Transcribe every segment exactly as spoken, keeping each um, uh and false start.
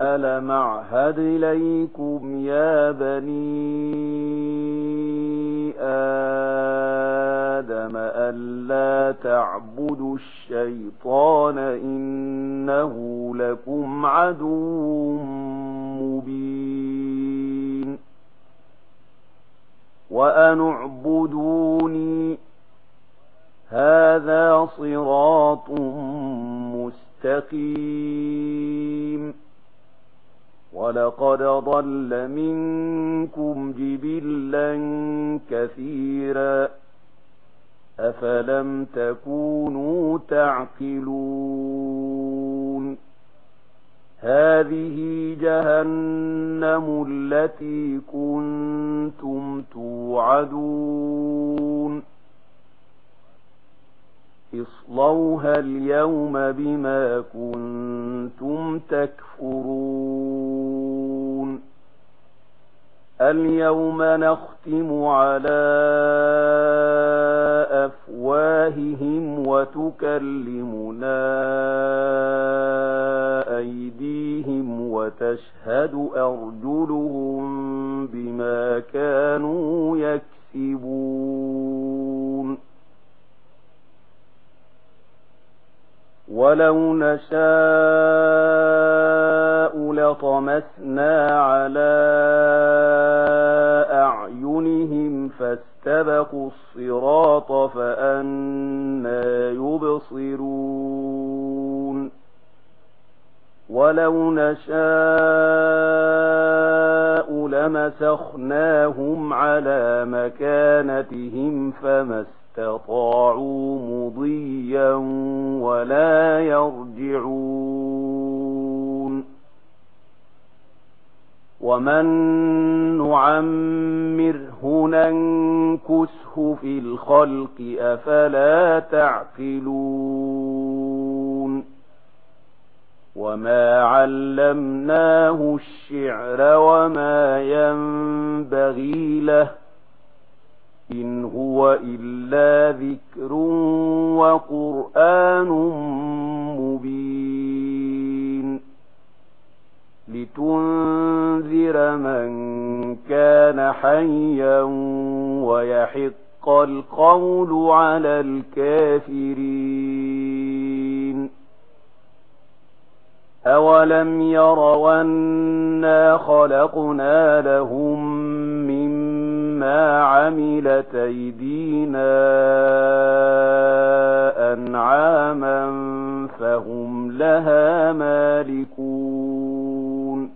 ألم أعهد إليكم يا بني آدم ألا تعبدوا الشيطان إنه لكم عدو مبين وأن اعبدوني هذا صراط مستقيم ولقد ضل منكم جبلا كثيرا أفلم تكونوا تعقلون هذه جهنم التي كنتم توعدون اصلوها اليوم بما كنتم تكفرون اليوم نختم على أفواههم وتكلمنا أيديهم وتشهد أرجلهم بما كانوا يكسبون ولو نشاء لطمسنا على أعينهم فاستبقوا الصراط فأنى يبصرون ولو نشاء لمسخناهم على مكانتهم فما استطاعوا مضيا ولا يرجعون ومن نعمره ننكسه في الخلق أفلا تعقلون وما علمناه الشعر وما ينبغي له إن هو إلا ذكر وقرآن مبين لتنذر من كان حيا ويحق القول على الكافرين أولم يروا أنا خلقنا لهم مما عملت أيدينا أنعاما فهم لها مالكون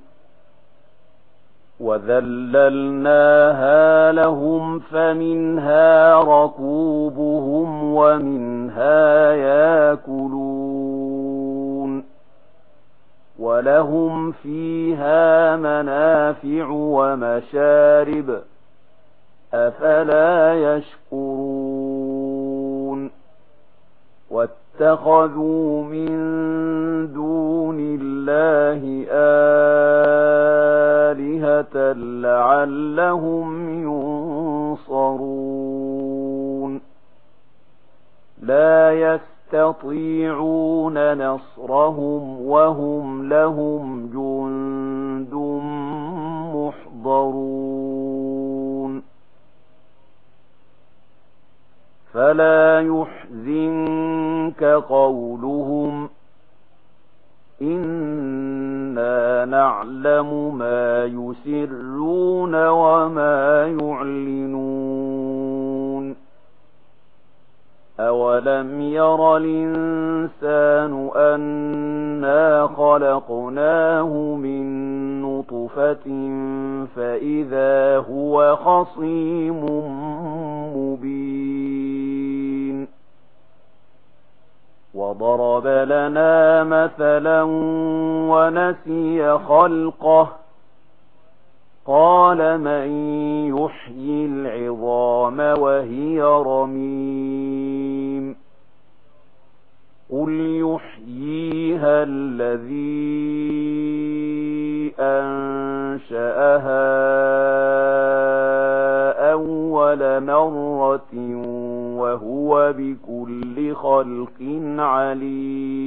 وذللناها لهم فمنها ركوبهم ومنها ياكلون ولهم فيها منافع ومشارب أفلا يشكرون واتخذوا من دون الله آلهة لعلهم ينصرون لا يستطيعون نصرهم وهم لهم جند محضرون فلا يحزنك قولهم إنا نعلم ما يسرون وما يعلنون أولم ير الإنسان أنا خلقناه من نطفة فإذا هو خصيم مبين وضرب لنا مثلا ونسي خلقه قال من يحيي العظام وهي رميم قل يحييها الذي أنشأها أول مرة وهو بكل خلق عليم